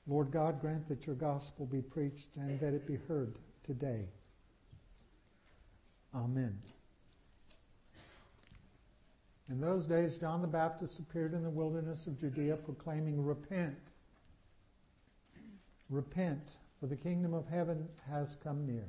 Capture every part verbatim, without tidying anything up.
Lord God, grant that your gospel be preached and that it be heard today. Amen. In those days, John the Baptist appeared in the wilderness of Judea proclaiming, "Repent, repent, for the kingdom of heaven has come near."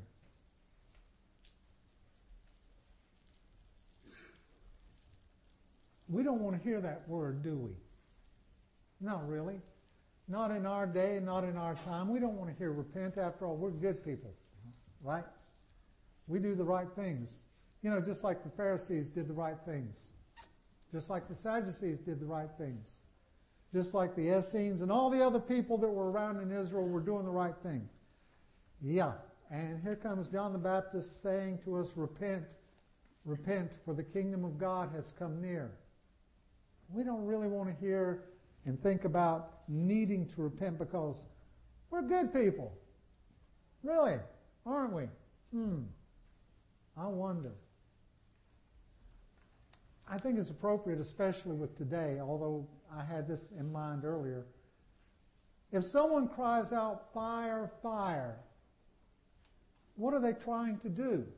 We don't want to hear that word, do we? Not really. Not in our day, not in our time. We don't want to hear repent. After all, we're good people, right? We do the right things. You know, just like the Pharisees did the right things. Just like the Sadducees did the right things. Just like the Essenes and all the other people that were around in Israel were doing the right thing. Yeah. And here comes John the Baptist saying to us, repent, repent, for the kingdom of God has come near. We don't really want to hear and think about needing to repent because we're good people. Really, aren't we? Hmm. I wonder. I think it's appropriate, especially with today, although I had this in mind earlier. If someone cries out, "Fire, fire," what are they trying to do?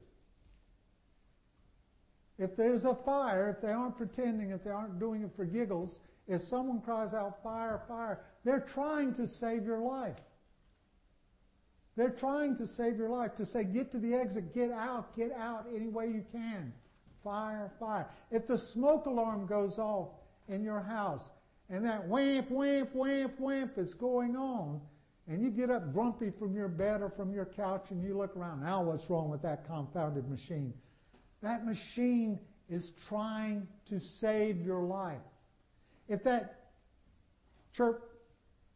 If there's a fire, if they aren't pretending, if they aren't doing it for giggles, if someone cries out, "Fire, fire," they're trying to save your life. They're trying to save your life, to say, get to the exit, get out, get out any way you can. Fire, fire. If the smoke alarm goes off in your house and that whamp, whamp, whamp, whamp is going on, and you get up grumpy from your bed or from your couch and you look around, now what's wrong with that confounded machine? That machine is trying to save your life. If that chirp,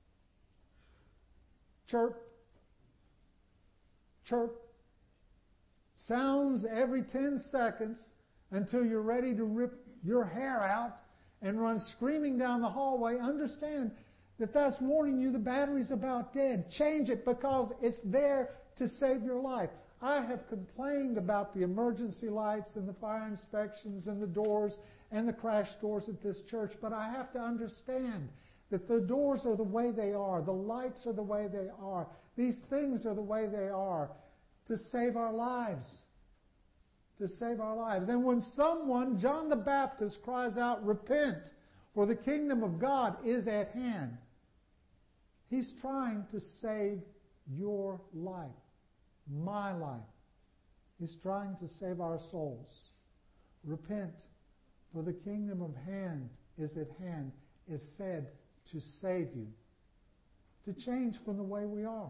chirp, chirp sounds every ten seconds until you're ready to rip your hair out and run screaming down the hallway, understand that that's warning you the battery's about dead. Change it because it's there to save your life. I have complained about the emergency lights and the fire inspections and the doors and the crash doors at this church, but I have to understand that the doors are the way they are, the lights are the way they are, these things are the way they are to save our lives. To save our lives. And when someone, John the Baptist, cries out, "Repent, for the kingdom of God is at hand," he's trying to save your life. My life. He's trying to save our souls. Repent, for the kingdom of hand is at hand, is said to save you. To change from the way we are.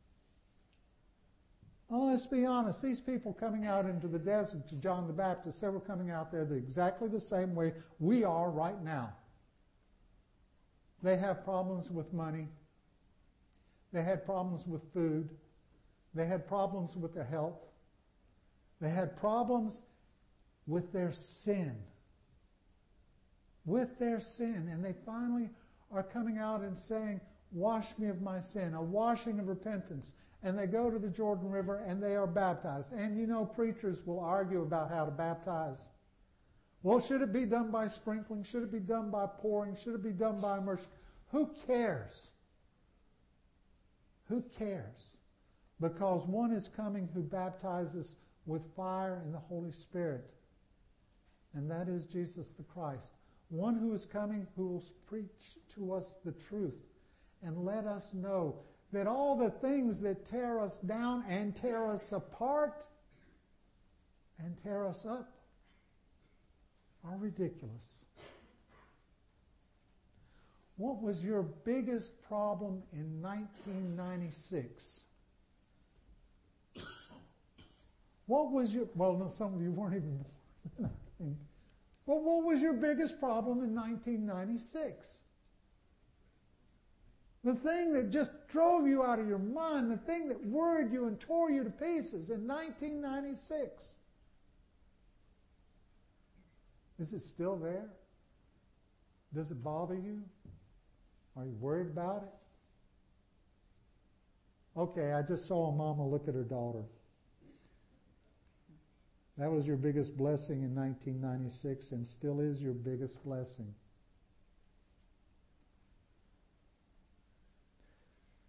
Oh, let's be honest. These people coming out into the desert to John the Baptist, they were coming out there the, exactly the same way we are right now. They have problems with money. They had problems with food. They had problems with their health. They had problems with their sin. With their sin. And they finally are coming out and saying, "Wash me of my sin," a washing of repentance. And they go to the Jordan River and they are baptized. And you know, preachers will argue about how to baptize. Well, should it be done by sprinkling? Should it be done by pouring? Should it be done by immersion? Who cares? Who cares? Because one is coming who baptizes with fire and the Holy Spirit. And that is Jesus the Christ. One who is coming who will preach to us the truth and let us know that all the things that tear us down and tear us apart and tear us up are ridiculous. What was your biggest problem in nineteen ninety-six? What was your, well, no, some of you weren't even born. Well, what was your biggest problem in nineteen ninety-six? The thing that just drove you out of your mind, the thing that worried you and tore you to pieces in nineteen ninety-six. Is it still there? Does it bother you? Are you worried about it? Okay, I just saw a mama look at her daughter. That was your biggest blessing in nineteen ninety-six and still is your biggest blessing.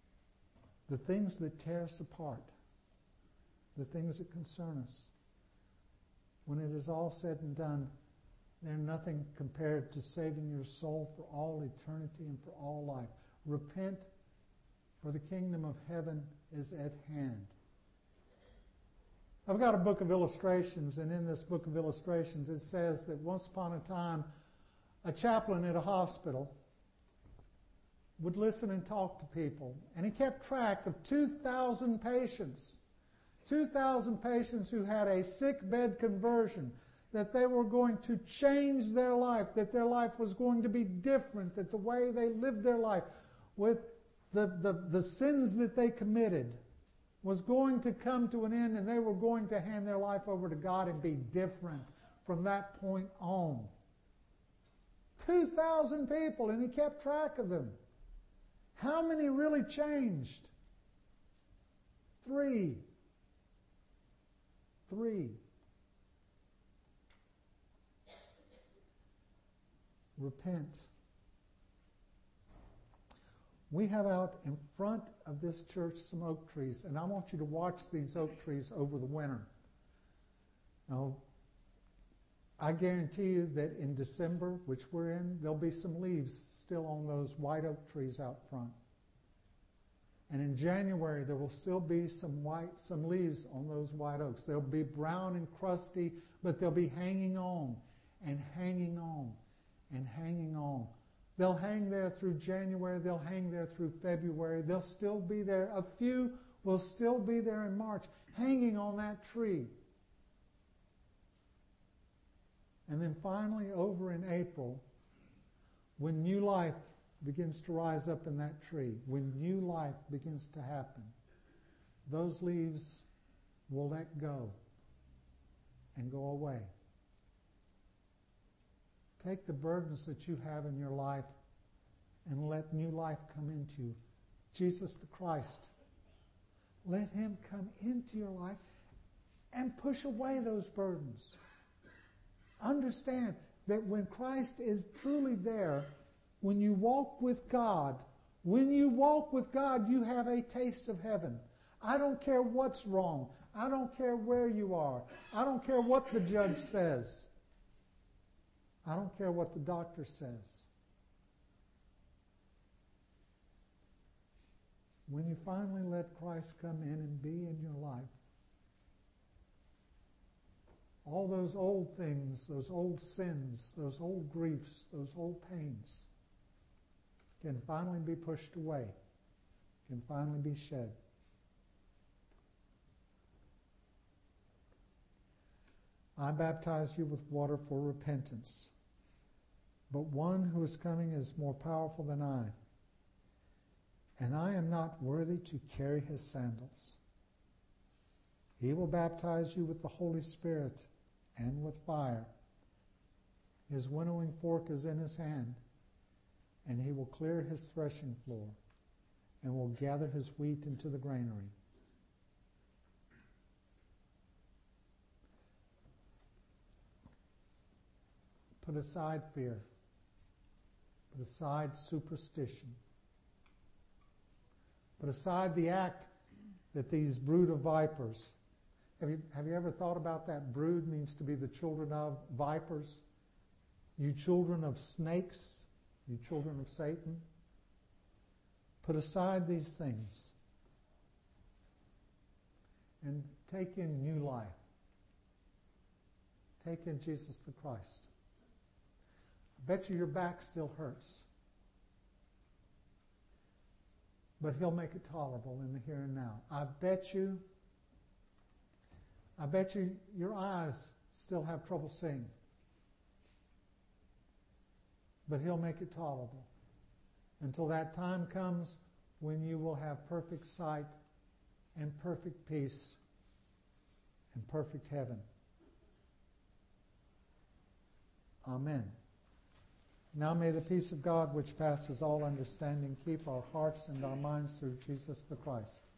the things that tear us apart, the things that concern us, when it is all said and done, they're nothing compared to saving your soul for all eternity and for all life. Repent, for the kingdom of heaven is at hand. I've got a book of illustrations, and in this book of illustrations it says that once upon a time, a chaplain at a hospital would listen and talk to people, and he kept track of two thousand patients. two thousand patients who had a sick bed conversion, that they were going to change their life, that their life was going to be different, that the way they lived their life with the, the, the sins that they committed was going to come to an end, and they were going to hand their life over to God and be different from that point on. two thousand people, and he kept track of them. How many really changed? Three. Three. Repent. We have out in front of this church some oak trees, and I want you to watch these oak trees over the winter. Now, I guarantee you that in December, which we're in, there'll be some leaves still on those white oak trees out front. And in January, there will still be some white, some leaves on those white oaks. They'll be brown and crusty, but they'll be hanging on and hanging on and hanging on. They'll hang there through January. They'll hang there through February. They'll still be there. A few will still be there in March, hanging on that tree. And then finally, over in April, when new life begins to rise up in that tree, when new life begins to happen, those leaves will let go and go away. Take the burdens that you have in your life and let new life come into you. Jesus the Christ, let him come into your life and push away those burdens. Understand that when Christ is truly there, when you walk with God, when you walk with God, you have a taste of heaven. I don't care what's wrong. I don't care where you are. I don't care what the judge says. I don't care what the doctor says. When you finally let Christ come in and be in your life, all those old things, those old sins, those old griefs, those old pains can finally be pushed away, can finally be shed. I baptize you with water for repentance, but one who is coming is more powerful than I, and I am not worthy to carry his sandals. He will baptize you with the Holy Spirit and with fire. His winnowing fork is in his hand, and he will clear his threshing floor and will gather his wheat into the granary. Put aside fear. Put aside superstition. Put aside the act that these brood of vipers. Have you, have you ever thought about that? Brood means to be the children of vipers. You children of snakes. You children of Satan. Put aside these things and take in new life. Take in Jesus the Christ. I bet you your back still hurts. But he'll make it tolerable in the here and now. I bet you, I bet you your eyes still have trouble seeing. But he'll make it tolerable until that time comes when you will have perfect sight and perfect peace and perfect heaven. Amen. Now may the peace of God, which passes all understanding, keep our hearts and our minds through Jesus the Christ.